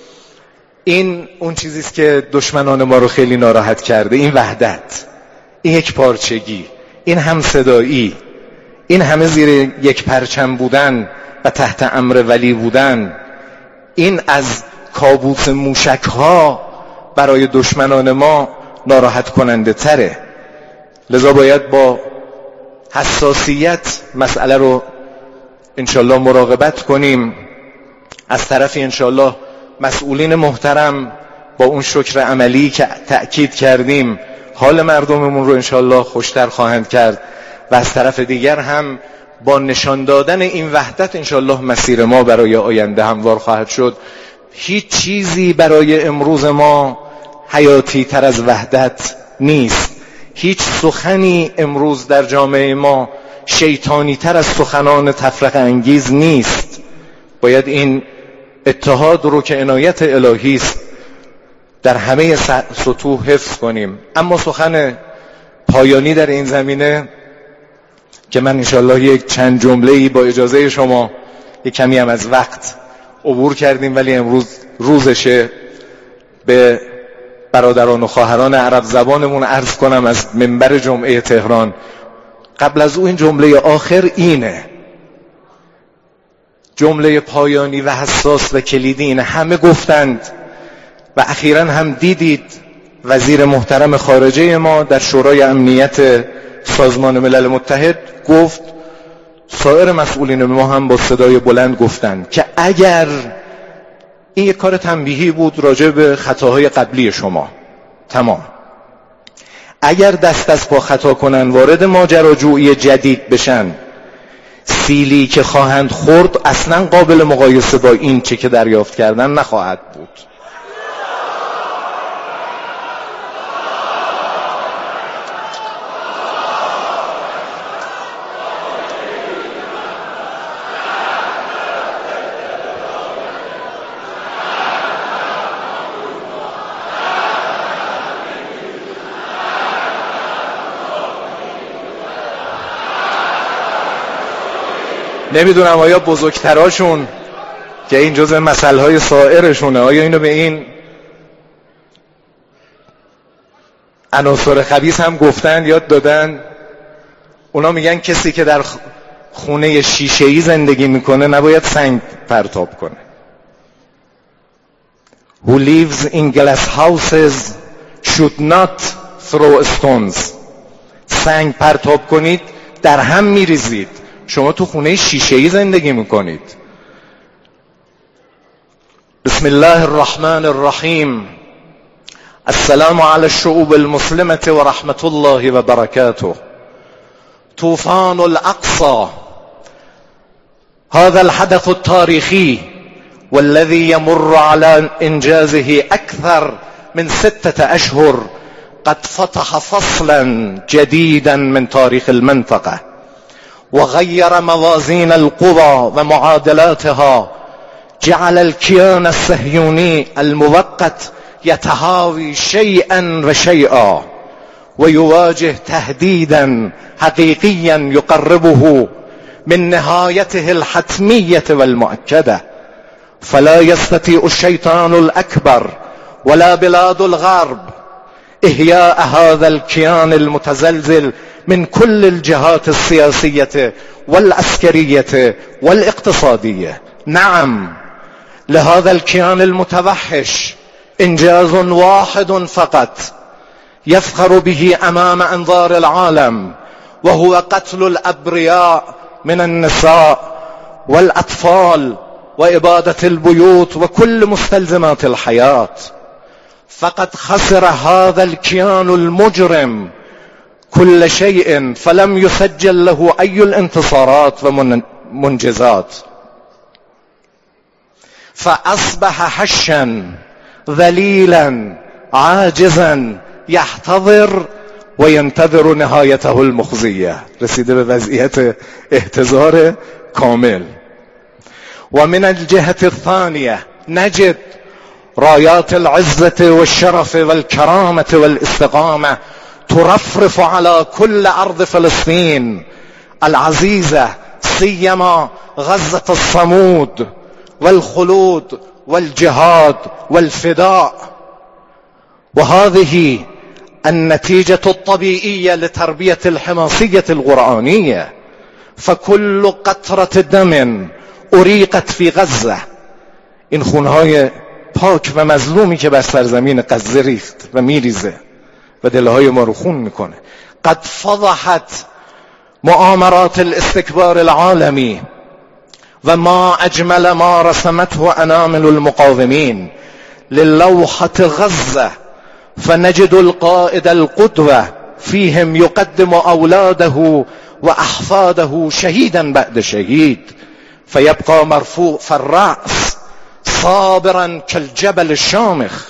این اون چیزیست که دشمنان ما رو خیلی ناراحت کرده، این وحدت، این یک پارچگی، این همصدایی، این همه زیر یک پرچم بودن و تحت امر ولی بودن. این از کابوس موشک ها برای دشمنان ما ناراحت کننده تره. لذا باید با حساسیت مسئله رو انشالله مراقبت کنیم. از طرفی انشالله مسئولین محترم با اون شکر عملی که تأکید کردیم حال مردممون رو انشالله خوشتر خواهند کرد و از طرف دیگر هم با نشان دادن این وحدت انشالله مسیر ما برای آینده هموار خواهد شد. هیچ چیزی برای امروز ما حیاتی تر از وحدت نیست. هیچ سخنی امروز در جامعه ما شیطانی تر از سخنان تفرقه انگیز نیست. باید این اتحاد رو که عنایت الهی است در همه سطوح حفظ کنیم. اما سخن پایانی در این زمینه که من انشالله یک چند جمله‌ای با اجازه شما یک کمی هم از وقت عبور کردیم ولی امروز روزشه، به برادران و خواهران عرب زبانمون عرض کنم از منبر جمعه تهران. قبل از او این جمله آخر اینه، جمله پایانی و حساس و کلیدی اینه. همه گفتند و اخیراً هم دیدید وزیر محترم خارجه ما در شورای امنیت سازمان ملل متحد گفت، سایر مسئولین ما هم با صدای بلند گفتند که اگر این یک کار تنبیهی بود راجع به خطاهای قبلی شما، تمام، اگر دست از پا خطا کنن وارد ماجراجویی جدید بشن، سیلی که خواهند خورد اصلا قابل مقایسه با این چه که دریافت کردن نخواهد بود. نمیدونم آیا بزرگتراشون که این جزء مسائل سائرشونه آیا اینو به این عناصر خبیث هم گفتن، یاد دادن؟ اونا میگن کسی که در خونه شیشه‌ای زندگی میکنه نباید سنگ پرتاب کنه. Who lives in glass houses should not throw stones. سنگ پرتاب کنید در هم میریزید. شما تو خونه شیشه‌ای زندگی میکنید. بسم الله الرحمن الرحیم. السلام علی الشعوب المسلمة و رحمت الله و برکاته. To طوفان الأقصى، هذا الحدث التاريخي والذي يمر على إنجازه أكثر من ستة أشهر قد فتح فصلا جديدا من تاريخ المنطقة، وغير موازين القوى ومعادلاتها، جعل الكيان الصهيوني المؤقت يتهاوي شيئا وشيئا ويواجه تهديدا حقيقيا يقربه من نهايته الحتمية والمؤكدة. فلا يستطيع الشيطان الأكبر ولا بلاد الغرب إحياء هذا الكيان المتزلزل من كل الجهات السياسية والعسكرية والاقتصادية. نعم، لهذا الكيان المتوحش إنجاز واحد فقط يفخر به أمام أنظار العالم، وهو قتل الأبرياء من النساء والأطفال وإبادة البيوت وكل مستلزمات الحياة. فقد خسر هذا الكيان المجرم كل شيء، فلم يسجل له أي الانتصارات ومنجزات، فأصبح هشا ذليلا عاجزا يحتضر وينتظر نهايته المخزية. رسيده به وضعیت احتضار کامل. ومن الجهة الثانية نجد رايات العزة والشرف والكرامة والاستقامة ترفرف على كل أرض فلسطين العزيزة، سيما غزة الصمود والخلود والجهاد والفداء. وهذه النتيجة الطبيعية لتربية الحماسية القرآنية، فكل قطرة دم أريقت في غزة، این خونهای پاک و مظلومی که بر سرزمین غزه ریخت و میریزه و دلهای ما رو خون میکنه، قد فضحت مؤامرات الاستکبار العالمی و ما اجمل ما رسمته انامل المقاومین للوحة غزة، فنجد القائد القدوة فيهم يقدم أولاده وأحفاده شهيدا بعد شهيد، فيبقى مرفوع في الرأس صابرا كالجبل الشامخ.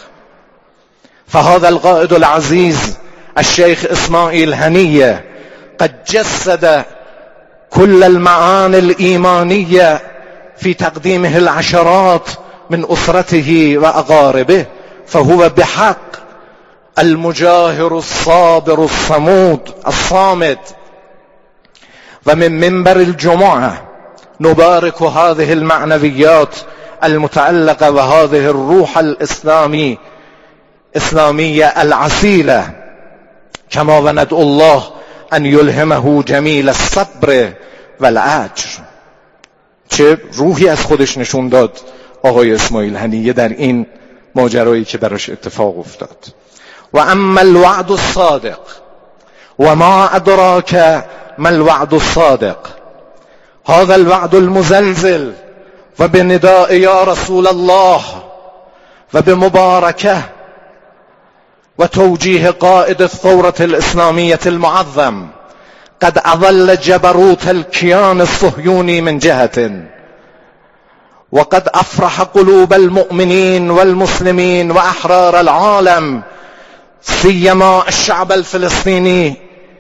فهذا القائد العزيز الشيخ إسماعيل هنية قد جسد كل المعاني الإيمانية في تقديمه العشرات من أسرته وأقاربه، فهو بحق المجاهر الصابر الصمود الصامد. ومن منبر الجمعة نبارك هذه المعنويات المتعلقة وهذه الروح الإسلامي إسلامية العسيلة، كما وندعو الله أن يلهمه جمیل الصبر والعجر. چه روحی از خودش نشون داد آقای اسماعیل هنیه در این ماجرایی که براش اتفاق افتاد. و اما الوعد الصادق و ما ادراک ما الوعد الصادق، هذا الوعد المزلزل و بنداء یا رسول الله و بمبارکه و توجیه قائد الثورة الإسلامية المعظم قد أظل جبروت الكيان الصهيوني من جهة، وقد أفرح قلوب المؤمنين والمسلمين وأحرار العالم، سيما الشعب الفلسطيني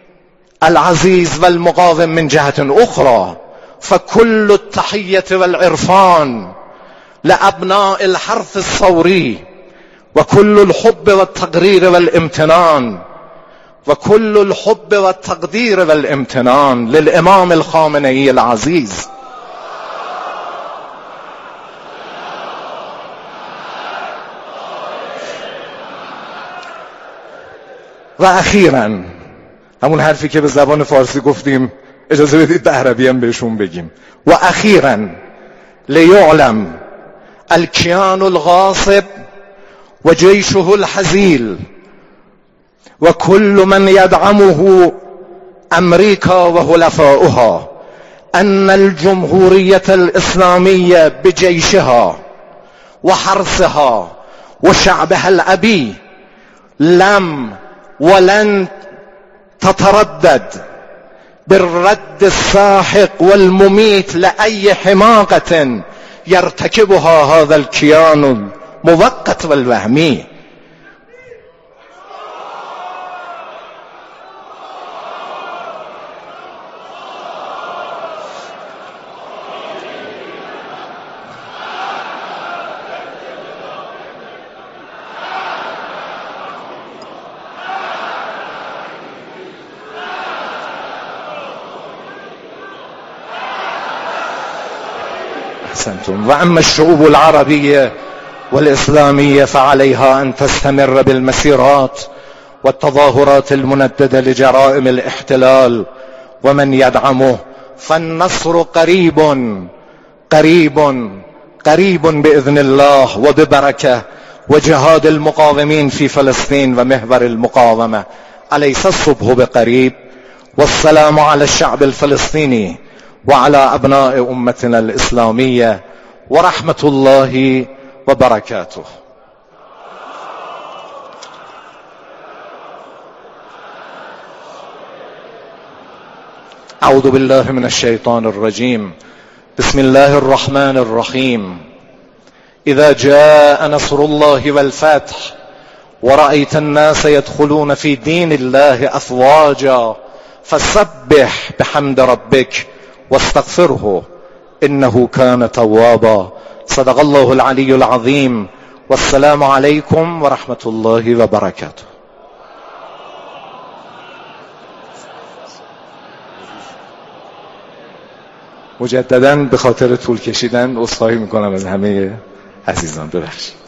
العزيز والمقاوم من جهة أخرى. فكل التحية والعرفان لأبناء الحرث الثوري، وكل الحب والتقدير والامتنان وكل الحب والتقدير والامتنان للإمام الخامنئي العزيز. و اخیراً همون حرفی که به زبان فارسی گفتیم اجازه بدید به عربی هم بهشون بگیم. و اخیراً لیعلم الكيان الغاصب و جيشه الحزيل و كل من يدعمه امریکا و حلفاؤها ان الجمهورية الإسلامية بجيشها وحرسها وشعبها الأبي لم ولن تتردد بالرد الساحق والمميت لأي حماقة يرتكبها هذا الكيان المؤقت والوهمي. وأما الشعوب العربية والإسلامية فعليها أن تستمر بالمسيرات والتظاهرات المنددة لجرائم الاحتلال ومن يدعمه، فالنصر قريب قريب قريب بإذن الله وببركة. وجهاد المقاومين في فلسطين ومحور المقاومة أليس الصبح بقريب؟ والسلام على الشعب الفلسطيني وعلى أبناء أمتنا الإسلامية ورحمة الله وبركاته. أعوذ بالله من الشيطان الرجيم. بسم الله الرحمن الرحيم. إذا جاء نصر الله والفتح ورأيت الناس يدخلون في دين الله أفواجا فسبح بحمد ربك واستغفره إنه كان توابا. صدق الله العلي العظيم. والسلام عليكم ورحمة الله وبركاته. مجددا به خاطر طول کشیدن عذرخواهی میکنم از همه عزیزان، ببخشید.